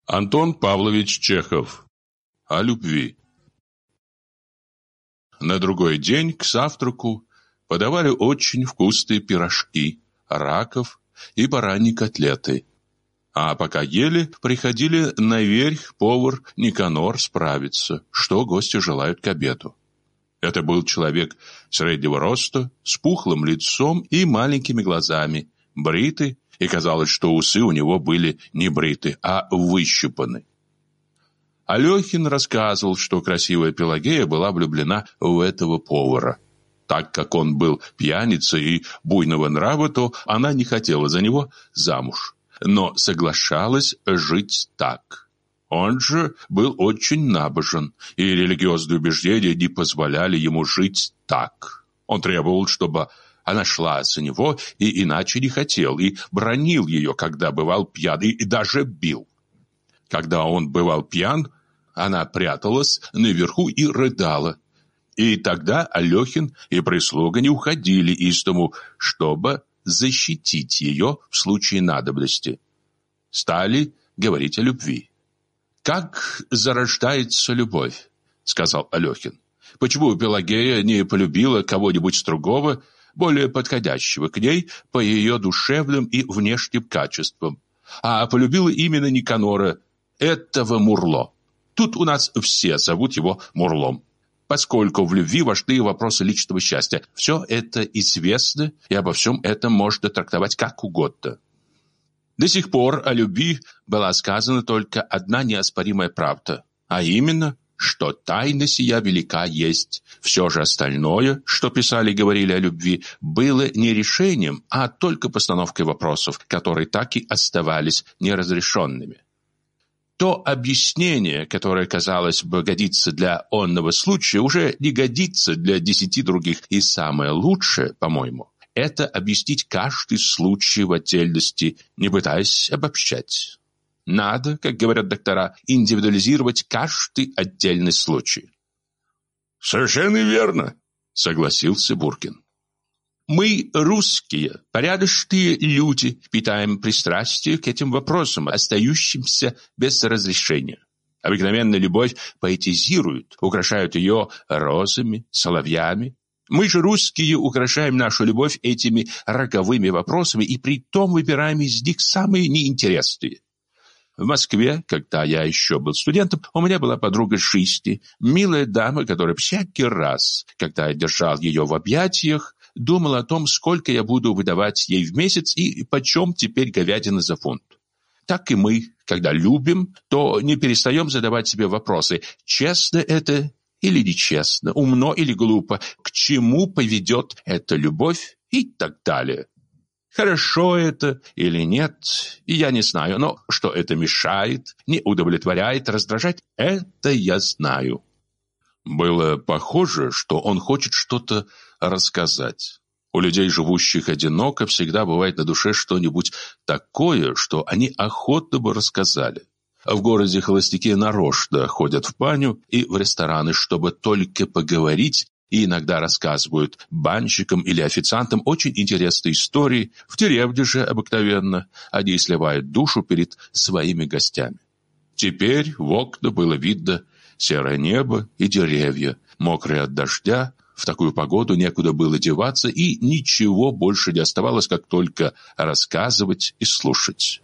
Антон Павлович Чехов. О любви. На другой день к завтраку подавали очень вкусные пирожки, раков и бараньи котлеты. А пока ели, приходили наверх повар Никанор справиться, что гости желают к обеду. Это был человек среднего роста, с пухлым лицом и маленькими глазами, бритый, и казалось, что усы у него были не бриты, а выщипаны. Алехин рассказывал, что красивая Пелагея была влюблена в этого повара. Так как он был пьяницей и буйного нрава, то она не хотела за него замуж, но соглашалась жить так. Он же был очень набожен, и религиозные убеждения не позволяли ему жить так. Он требовал, чтобы она шла за него, и иначе не хотел, и бранил ее, когда бывал пьян, и даже бил. Когда он бывал пьян, она пряталась наверху и рыдала. И тогда Алехин и прислуга не уходили из дому, чтобы защитить ее в случае надобности. Стали говорить о любви. «Как зарождается любовь?» — сказал Алехин. «Почему Пелагея не полюбила кого-нибудь другого, более подходящего к ней по ее душевным и внешним качествам, а полюбила именно Никанора, этого Мурло? Тут у нас все зовут его Мурлом, поскольку в любви важны вопросы личного счастья. Все это известно, и обо всем этом можно трактовать как угодно. До сих пор о любви была сказана только одна неоспоримая правда, а именно, что тайна сия велика есть. Все же остальное, что писали и говорили о любви, было не решением, а только постановкой вопросов, которые так и оставались неразрешенными. То объяснение, которое, казалось бы, годится для онного случая, уже не годится для 10 других. И самое лучшее, по-моему, это объяснить каждый случай в отдельности, не пытаясь обобщать. Надо, как говорят доктора, индивидуализировать каждый отдельный случай. «Совершенно верно», — согласился Буркин. «Мы, русские, порядочные люди, питаем пристрастие к этим вопросам, остающимся без разрешения. Обыкновенно любовь поэтизируют, украшают ее розами, соловьями. Мы же, русские, украшаем нашу любовь этими роковыми вопросами и притом выбираем из них самые неинтересные. В Москве, когда я еще был студентом, у меня была подруга Шисти, милая дама, которая всякий раз, когда я держал ее в объятиях, думала о том, сколько я буду выдавать ей в месяц и почем теперь говядина за фунт. Так и мы, когда любим, то не перестаем задавать себе вопросы, честно это или нечестно, умно или глупо, к чему поведет эта любовь и так далее. Хорошо это или нет, я не знаю, но что это мешает, не удовлетворяет, раздражает, это я знаю». Было похоже, что он хочет что-то рассказать. У людей, живущих одиноко, всегда бывает на душе что-нибудь такое, что они охотно бы рассказали. В городе холостяки нарочно ходят в баню и в рестораны, чтобы только поговорить, и иногда рассказывают банщикам или официантам очень интересные истории. В деревне же обыкновенно они сливают душу перед своими гостями. Теперь в окна было видно серое небо и деревья, мокрые от дождя. В такую погоду некуда было деваться, и ничего больше не оставалось, как только рассказывать и слушать.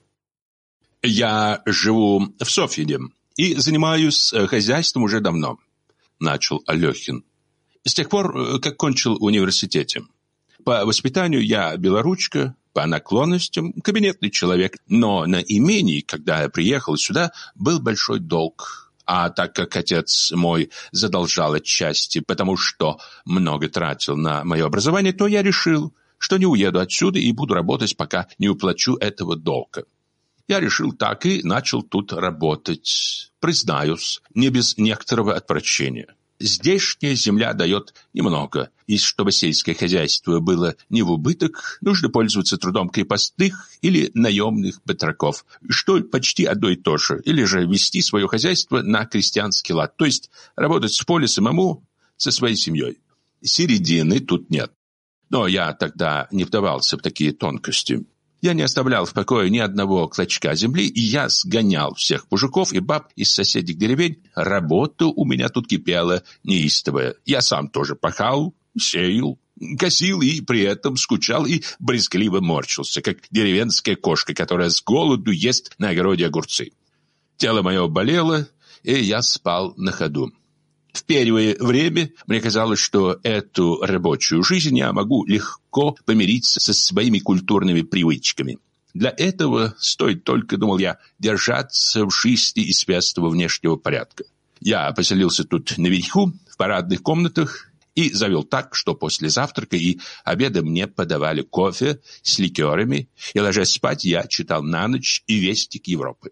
«Я живу в Софьине и занимаюсь хозяйством уже давно», — начал Алехин. «С тех пор, как кончил в университете. По воспитанию я белоручка, по наклонностям кабинетный человек, но на имении, когда я приехал сюда, был большой долг. А так как отец мой задолжал отчасти, потому что много тратил на мое образование, то я решил, что не уеду отсюда и буду работать, пока не уплачу этого долга. Я решил так и начал тут работать. Признаюсь, не без некоторого отвращения. Здешняя земля дает немного, и чтобы сельское хозяйство было не в убыток, нужно пользоваться трудом крепостных или наемных батраков, что почти одно и то же, или же вести свое хозяйство на крестьянский лад, то есть работать в поле самому со своей семьей. Середины тут нет. Но я тогда не вдавался в такие тонкости. Я не оставлял в покое ни одного клочка земли, и я сгонял всех мужиков и баб из соседних деревень. Работа у меня тут кипела неистовая. Я сам тоже пахал, сеял, косил и при этом скучал и брезгливо морщился, как деревенская кошка, которая с голоду ест на огороде огурцы. Тело мое болело, и я спал на ходу. В первое время мне казалось, что эту рабочую жизнь я могу легко помириться со своими культурными привычками. Для этого стоит только, думал я, держаться в жизни известного внешнего порядка. Я поселился тут наверху, в парадных комнатах, и завел так, что после завтрака и обеда мне подавали кофе с ликерами, и, ложась спать, я читал на ночь и «Вестник Европы».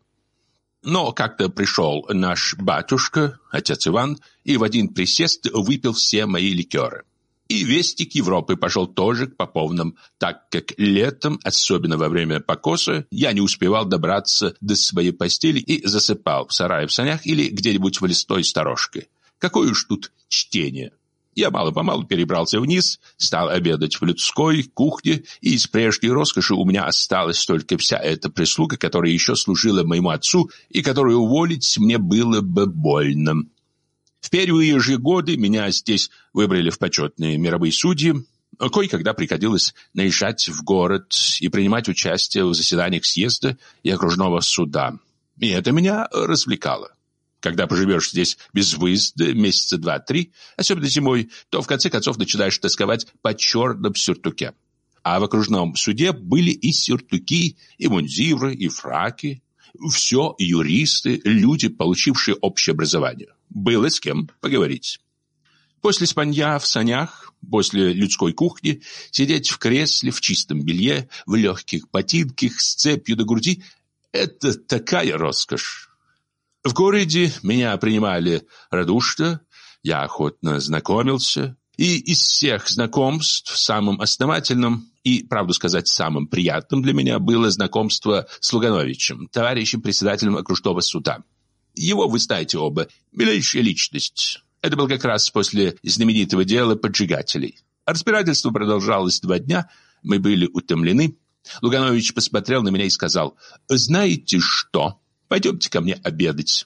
Но как-то пришел наш батюшка, отец Иван, и в один присест выпил все мои ликеры. И «Вестник Европы» пошел тоже к поповным, так как летом, особенно во время покоса, я не успевал добраться до своей постели и засыпал в сарае в санях или где-нибудь в листой сторожке. Какое уж тут чтение! Я мало-помалу перебрался вниз, стал обедать в людской кухне, и из прежней роскоши у меня осталась только вся эта прислуга, которая еще служила моему отцу и которую уволить мне было бы больно. В первые же годы меня здесь выбрали в почетные мировые судьи. Кое-когда приходилось наезжать в город и принимать участие в заседаниях съезда и окружного суда. И это меня развлекало. Когда поживешь здесь без выезда месяца 2-3, особенно зимой, то в конце концов начинаешь тосковать по черном сюртуке. А в окружном суде были и сюртуки, и мундиры, и фраки. Все юристы, люди, получившие общее образование. Было с кем поговорить. После спанья в санях, после людской кухни, сидеть в кресле, в чистом белье, в легких ботинках, с цепью до груди – это такая роскошь. В городе меня принимали радушно, я охотно знакомился, и из всех знакомств самым основательным и, правду сказать, самым приятным для меня было знакомство с Лугановичем, товарищем председателем окружного суда. Его вы знаете оба, милейшая личность. Это был как раз после знаменитого дела поджигателей. Разбирательство продолжалось 2 дня, мы были утомлены. Луганович посмотрел на меня и сказал: «Знаете что? Пойдемте ко мне обедать».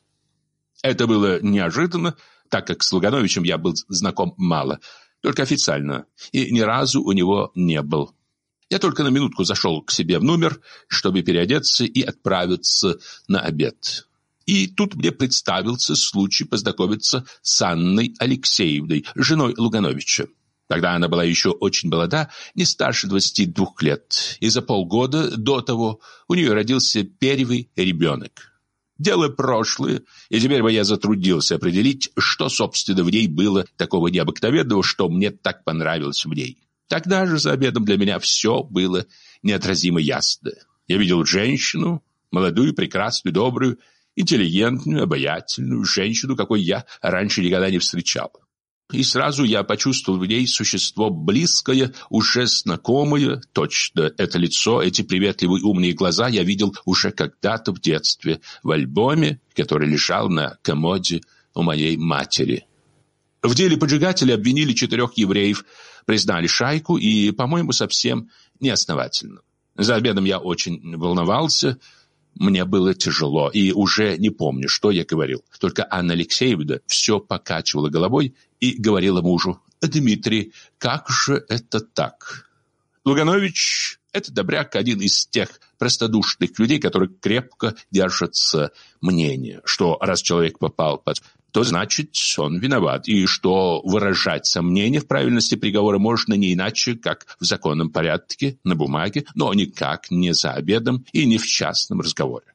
Это было неожиданно, так как с Лугановичем я был знаком мало, только официально, и ни разу у него не был. Я только на минутку зашел к себе в номер, чтобы переодеться и отправиться на обед. И тут мне представился случай познакомиться с Анной Алексеевной, женой Лугановича. Тогда она была еще очень молода, не старше 22 лет, и за полгода до того у нее родился первый ребенок. Дело прошлое, и теперь бы я затруднился определить, что, собственно, в ней было такого необыкновенного, что мне так понравилось в ней. Тогда же за обедом для меня все было неотразимо ясно. Я видел женщину, молодую, прекрасную, добрую, интеллигентную, обаятельную женщину, какой я раньше никогда не встречал. И сразу я почувствовал в ней существо близкое, уже знакомое. Точно это лицо, эти приветливые умные глаза я видел уже когда-то в детстве, в альбоме, который лежал на комоде у моей матери. В деле поджигателя обвинили 4 евреев, признали шайку и, по-моему, совсем неосновательно. За обедом я очень волновался. Мне было тяжело, и уже не помню, что я говорил. Только Анна Алексеевна все покачивала головой и говорила мужу: «Дмитрий, как же это так?» Луганович – это добряк, один из тех простодушных людей, которые крепко держатся мнения, что раз человек попал под, то значит он виноват, и что выражать сомнения в правильности приговора можно не иначе, как в законном порядке, на бумаге, но никак не за обедом и не в частном разговоре.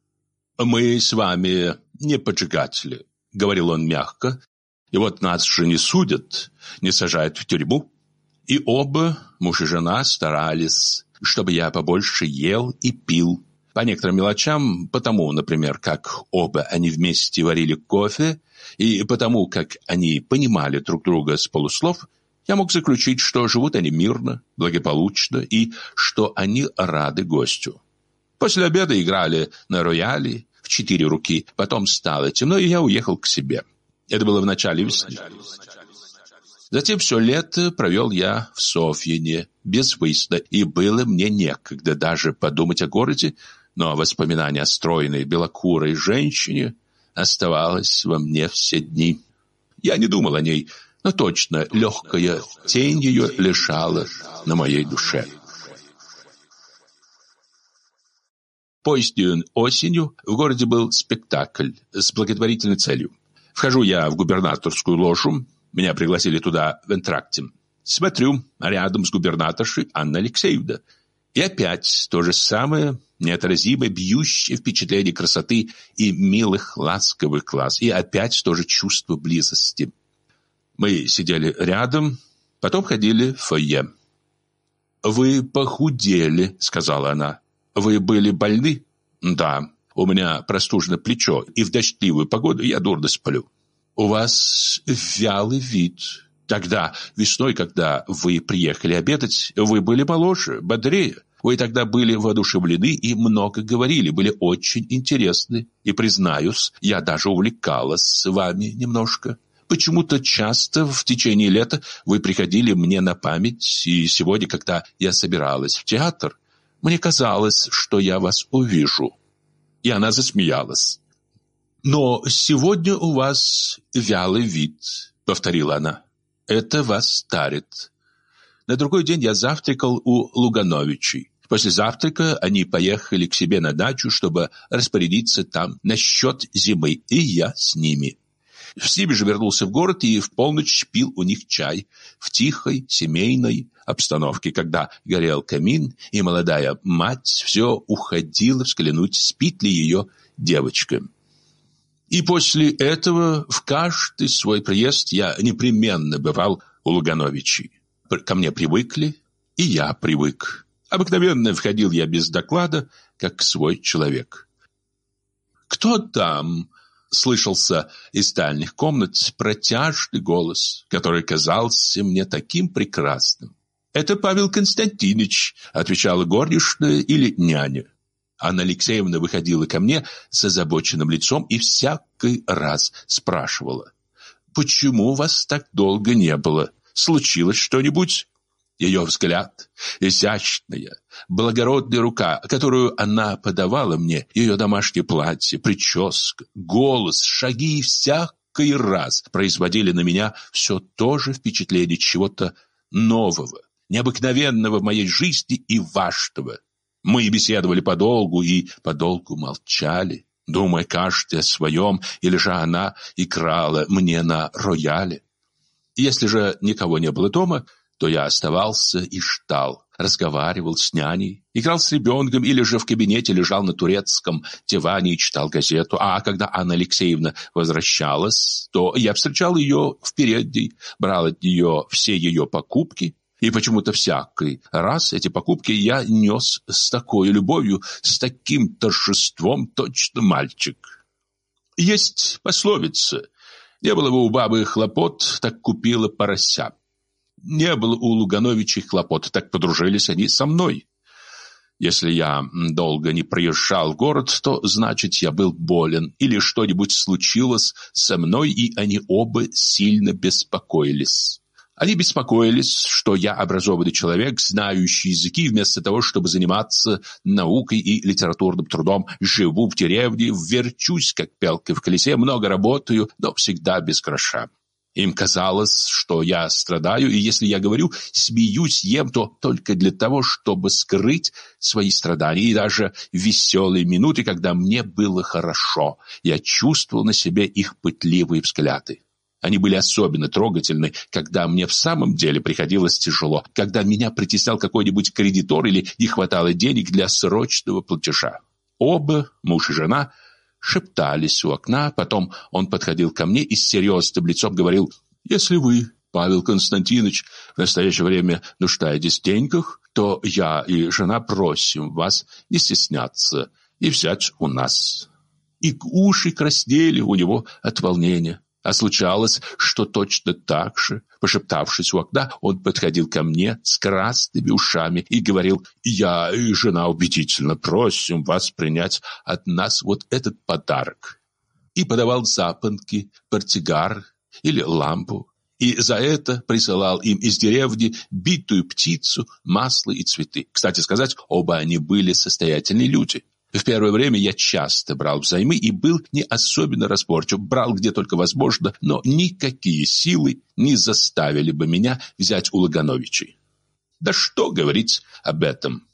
«Мы с вами не поджигатели», — говорил он мягко, «и вот нас же не судят, не сажают в тюрьму». И оба, муж и жена, старались, чтобы я побольше ел и пил. По некоторым мелочам, потому, например, как оба они вместе варили кофе, и потому, как они понимали друг друга с полуслов, я мог заключить, что живут они мирно, благополучно, и что они рады гостю. После обеда играли на рояле в 4 руки, потом стало темно, и я уехал к себе. Это было в начале весны. Затем все лето провел я в Софьине, без выезда, и было мне некогда даже подумать о городе, но воспоминание о стройной белокурой женщине оставалось во мне все дни. Я не думал о ней, но точно легкая тень ее лежала на моей душе. Поздней осенью в городе был спектакль с благотворительной целью. Вхожу я в губернаторскую ложу, меня пригласили туда в энтракте. Смотрю, рядом с губернаторшей Анна Алексеевна. И опять то же самое, неотразимое, бьющее впечатление красоты и милых, ласковых глаз. И опять то же чувство близости. Мы сидели рядом, потом ходили в фойе. «Вы похудели», — сказала она. «Вы были больны?» «Да, у меня простужено плечо, и в дождливую погоду я дурно сплю». «У вас вялый вид. Тогда, весной, когда вы приехали обедать, вы были моложе, бодрее. Вы тогда были воодушевлены и много говорили, были очень интересны. И, признаюсь, я даже увлекалась с вами немножко. Почему-то часто в течение лета вы приходили мне на память, и сегодня, когда я собиралась в театр, мне казалось, что я вас увижу». И она засмеялась. «Но сегодня у вас вялый вид», — повторила она. «Это вас старит». На другой день я завтракал у Лугановичей. После завтрака они поехали к себе на дачу, чтобы распорядиться там насчет зимы, и я с ними. С ними же вернулся в город и в полночь пил у них чай в тихой семейной обстановке, когда горел камин, и молодая мать все уходила взглянуть, спит ли ее девочка. И после этого в каждый свой приезд я непременно бывал у Лугановичей. Ко мне привыкли, и я привык. Обыкновенно входил я без доклада, как свой человек. «Кто там?» — слышался из дальних комнат протяжный голос, который казался мне таким прекрасным. «Это Павел Константинович», — отвечала горничная или няня. Анна Алексеевна выходила ко мне с озабоченным лицом и всякий раз спрашивала: «Почему вас так долго не было? Случилось что-нибудь?» Ее взгляд, изящная, благородная рука, которую она подавала мне, ее домашнее платье, прическа, голос, шаги всякий раз производили на меня все то же впечатление чего-то нового, необыкновенного в моей жизни и важного. Мы беседовали подолгу и подолгу молчали, думая каждый о своем, или же она играла мне на рояле. Если же никого не было дома, то я оставался и ждал, разговаривал с няней, играл с ребенком или же в кабинете лежал на турецком диване и читал газету. А когда Анна Алексеевна возвращалась, то я встречал ее в передней, брал от нее все ее покупки. И почему-то всякий раз эти покупки я нес с такой любовью, с таким торжеством, точно мальчик. Есть пословица: «Не было бы у бабы хлопот, так купила порося». Не было у Лугановичей хлопот, так подружились они со мной. Если я долго не приезжал в город, то значит я был болен, или что-нибудь случилось со мной, и они оба сильно беспокоились. Они беспокоились, что я образованный человек, знающий языки, вместо того, чтобы заниматься наукой и литературным трудом. Живу в деревне, верчусь, как белка в колесе, много работаю, но всегда без гроша. Им казалось, что я страдаю, и если я говорю, смеюсь, ем, то только для того, чтобы скрыть свои страдания. И даже в веселые минуты, когда мне было хорошо, я чувствовал на себе их пытливые взгляды. Они были особенно трогательны, когда мне в самом деле приходилось тяжело, когда меня притеснял какой-нибудь кредитор или не хватало денег для срочного платежа. Оба, муж и жена, шептались у окна, потом он подходил ко мне и с серьезным лицом говорил: «Если вы, Павел Константинович, в настоящее время нуждаетесь в деньгах, то я и жена просим вас не стесняться и взять у нас». И уши краснели у него от волнения. А случалось, что точно так же, пошептавшись у окна, он подходил ко мне с красными ушами и говорил: «Я и жена убедительно просим вас принять от нас вот этот подарок». И подавал запонки, портсигар или лампу. И за это присылал им из деревни битую птицу, масло и цветы. Кстати сказать, оба они были состоятельные люди. В первое время я часто брал взаймы и был не особенно разборчив. Брал где только возможно, но никакие силы не заставили бы меня взять у Лагановичей. Да что говорить об этом.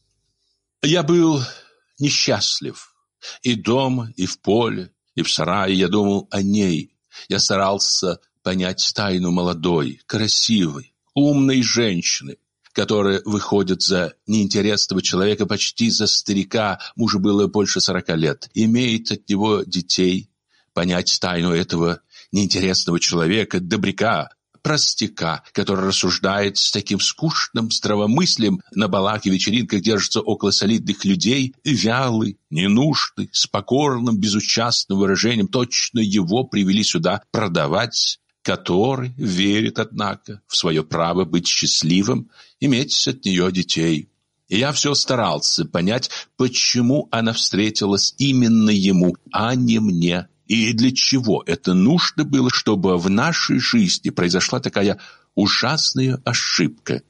Я был несчастлив. И дома, и в поле, и в сарае я думал о ней. Я старался понять тайну молодой, красивой, умной женщины, которая выходит за неинтересного человека почти за старика, мужу было больше 40 лет, имеет от него детей, понять тайну этого неинтересного человека, добряка, простяка, который рассуждает с таким скучным здравомыслием, на балах и вечеринках держится около солидных людей, вялый, ненужный, с покорным, безучастным выражением, точно его привели сюда продавать, который верит, однако, в свое право быть счастливым, иметь от нее детей. И я все старался понять, почему она встретилась именно ему, а не мне. И для чего это нужно было, чтобы в нашей жизни произошла такая ужасная ошибка.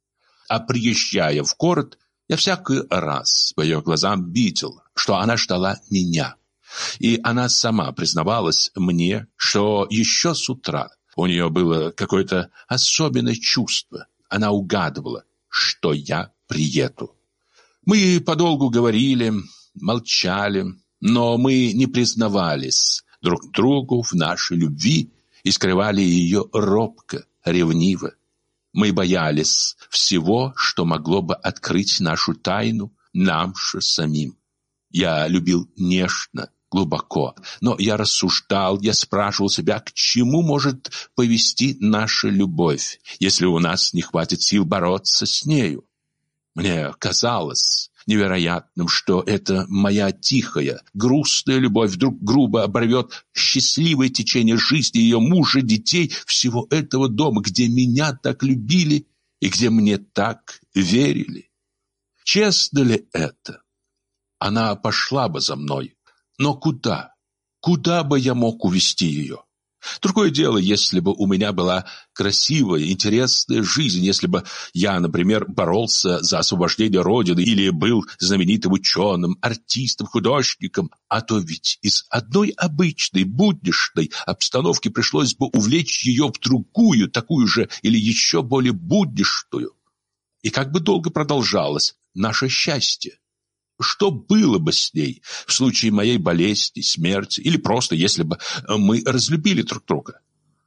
А приезжая в город, я всякий раз по ее глазам видел, что она ждала меня. И она сама признавалась мне, что еще с утра у нее было какое-то особенное чувство. Она угадывала, что я приеду. Мы подолгу говорили, молчали, но мы не признавались друг другу в нашей любви и скрывали ее робко, ревниво. Мы боялись всего, что могло бы открыть нашу тайну нам же самим. Я любил нежно, глубоко, но я рассуждал, я спрашивал себя, к чему может повести наша любовь, если у нас не хватит сил бороться с нею. Мне казалось невероятным, что эта моя тихая, грустная любовь вдруг грубо оборвет счастливое течение жизни ее мужа, детей, всего этого дома, где меня так любили и где мне так верили. Честно ли это? Она пошла бы за мной, но куда? Куда бы я мог увести ее? Другое дело, если бы у меня была красивая, интересная жизнь, если бы я, например, боролся за освобождение Родины или был знаменитым ученым, артистом, художником, а то ведь из одной обычной, будничной обстановки пришлось бы увлечь ее в другую, такую же или еще более будничную. И как бы долго продолжалось наше счастье? Что было бы с ней в случае моей болезни, смерти или просто если бы мы разлюбили друг друга?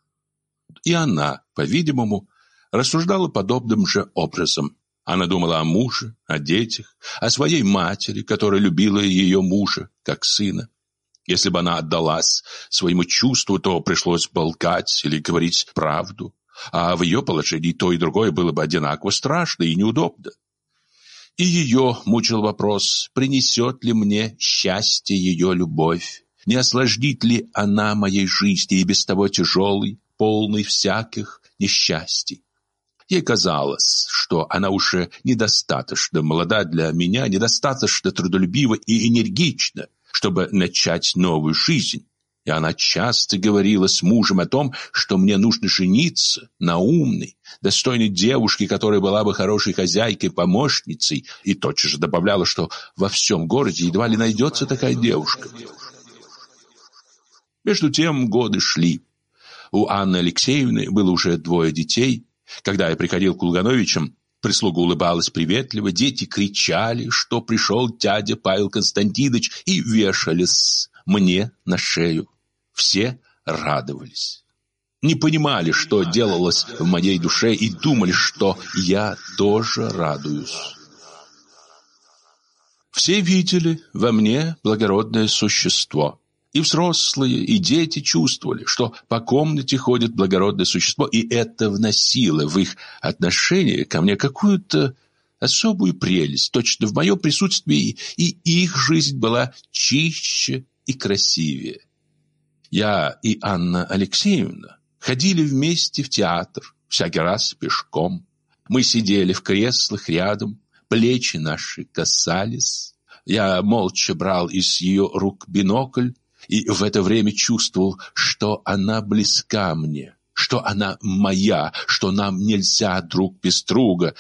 И она, по-видимому, рассуждала подобным же образом. Она думала о муже, о детях, о своей матери, которая любила ее мужа, как сына. Если бы она отдалась своему чувству, то пришлось бы лгать или говорить правду, а в ее положении то и другое было бы одинаково страшно и неудобно. И ее мучил вопрос, принесет ли мне счастье ее любовь, не осложнит ли она моей жизни и без того тяжелой, полной всяких несчастий. Ей казалось, что она уже недостаточно молода для меня, недостаточно трудолюбива и энергична, чтобы начать новую жизнь. И она часто говорила с мужем о том, что мне нужно жениться на умной, достойной девушке, которая была бы хорошей хозяйкой, помощницей, и тотчас же добавляла, что во всем городе едва ли найдется такая девушка. Между тем годы шли. У Анны Алексеевны было уже 2 детей. Когда я приходил к Лугановичам, прислуга улыбалась приветливо, дети кричали, что пришел дядя Павел Константинович, и вешались мне на шею. Все радовались. Не понимали, что делалось в моей душе, и думали, что я тоже радуюсь. Все видели во мне благородное существо. И взрослые, и дети чувствовали, что по комнате ходит благородное существо, и это вносило в их отношение ко мне какую-то особую прелесть. Точно в моем присутствии и их жизнь была чище и красивее. Я и Анна Алексеевна ходили вместе в театр, всякий раз пешком. Мы сидели в креслах рядом, плечи наши касались. Я молча брал из ее рук бинокль и в это время чувствовал, что она близка мне, что она моя, что нам нельзя друг без друга.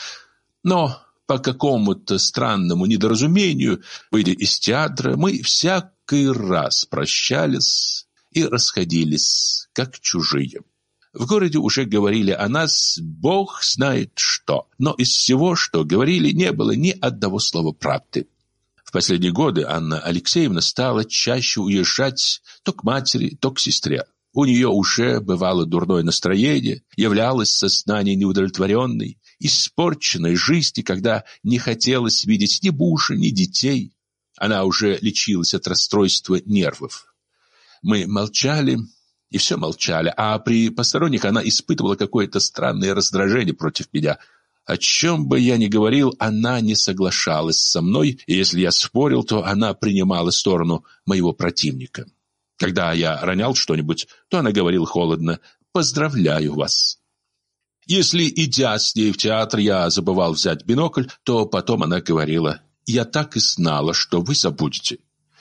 Но по какому-то странному недоразумению, выйдя из театра, мы всякий раз прощались и расходились, как чужие. В городе уже говорили о нас бог знает что, но из всего, что говорили, не было ни одного слова правды. В последние годы Анна Алексеевна стала чаще уезжать то к матери, то к сестре. У нее уже бывало дурное настроение, являлось сознание неудовлетворенной, испорченной жизни, когда не хотелось видеть ни мужа, ни детей. Она уже лечилась от расстройства нервов. Мы молчали и все молчали, а при посторонних она испытывала какое-то странное раздражение против меня. О чем бы я ни говорил, она не соглашалась со мной, и если я спорил, то она принимала сторону моего противника. Когда я ронял что-нибудь, то она говорила холодно: «Поздравляю вас». Если, идя с ней в театр, я забывал взять бинокль, то потом она говорила: «Я так и знала, что вы забудете».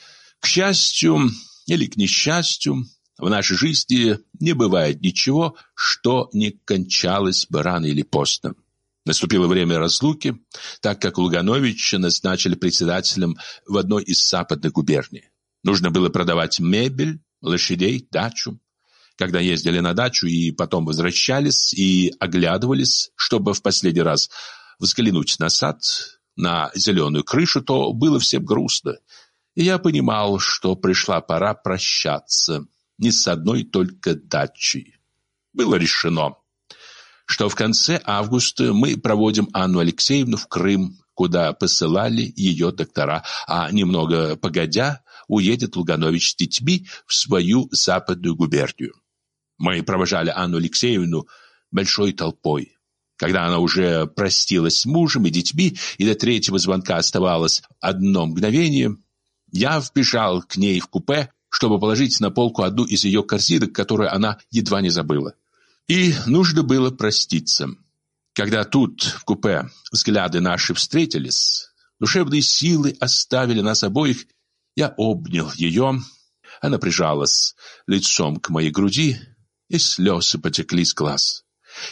К счастью или к несчастью, в нашей жизни не бывает ничего, что не кончалось бы рано или поздно. Наступило время разлуки, так как Лугановича назначили председателем в одной из западных губерний. Нужно было продавать мебель, лошадей, дачу. Когда ездили на дачу и потом возвращались и оглядывались, чтобы в последний раз взглянуть на сад, на зеленую крышу, то было всем грустно. И я понимал, что пришла пора прощаться не с одной только дачей. Было решено, что в конце августа мы проводим Анну Алексеевну в Крым, куда посылали ее доктора, а немного погодя уедет Луганович с детьми в свою западную губернию. Мы провожали Анну Алексеевну большой толпой. Когда она уже простилась с мужем и детьми, и до третьего звонка оставалось одно мгновение, я вбежал к ней в купе, чтобы положить на полку одну из ее корзинок, которую она едва не забыла. И нужно было проститься. Когда тут, в купе, взгляды наши встретились, душевные силы оставили нас обоих, я обнял ее, она прижалась лицом к моей груди, и слезы потекли с глаз.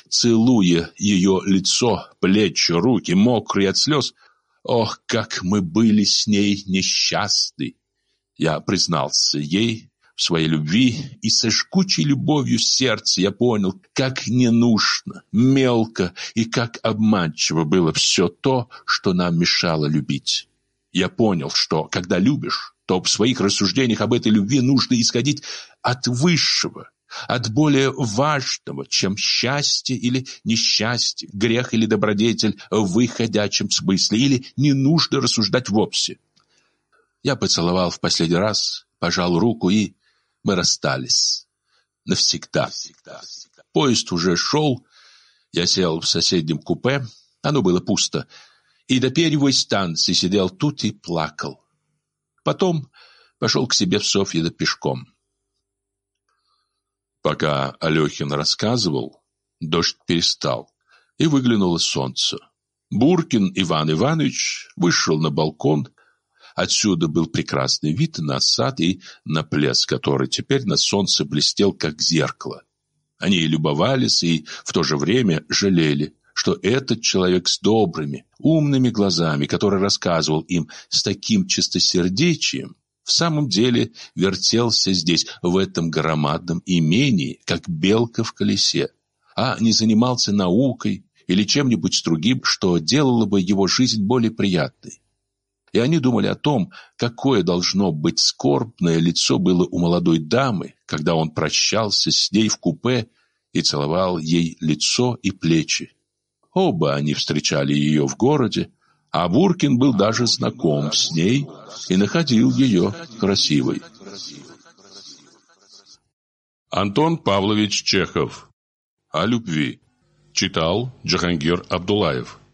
Целуя ее лицо, плечи, руки, мокрые от слез, ох, как мы были с ней несчастны! Я признался ей в своей любви, и со жгучей любовью сердца я понял, как ненужно, мелко и как обманчиво было все то, что нам мешало любить. Я понял, что, когда любишь, то в своих рассуждениях об этой любви нужно исходить от высшего, от более важного, чем счастье или несчастье, грех или добродетель в выходящем смысле, или не нужно рассуждать вовсе. Я поцеловал в последний раз, пожал руку, и мы расстались. Навсегда. Поезд уже шел, я сел в соседнем купе, оно было пусто, и до первой станции сидел тут и плакал. Потом пошел к себе в Софьино пешком. Пока Алехин рассказывал, дождь перестал, и выглянуло солнце. Буркин Иван Иванович вышел на балкон. Отсюда был прекрасный вид на сад и на пляс, который теперь на солнце блестел, как зеркало. Они любовались и в то же время жалели, что этот человек с добрыми, умными глазами, который рассказывал им с таким чистосердечием, в самом деле вертелся здесь, в этом громадном имении, как белка в колесе, а не занимался наукой или чем-нибудь другим, что делало бы его жизнь более приятной. И они думали о том, какое должно быть скорбное лицо было у молодой дамы, когда он прощался с ней в купе и целовал ей лицо и плечи. Оба они встречали ее в городе, а Буркин был даже знаком с ней и находил ее красивой. Антон Павлович Чехов. О любви. Читал Джахангир Абдулаев.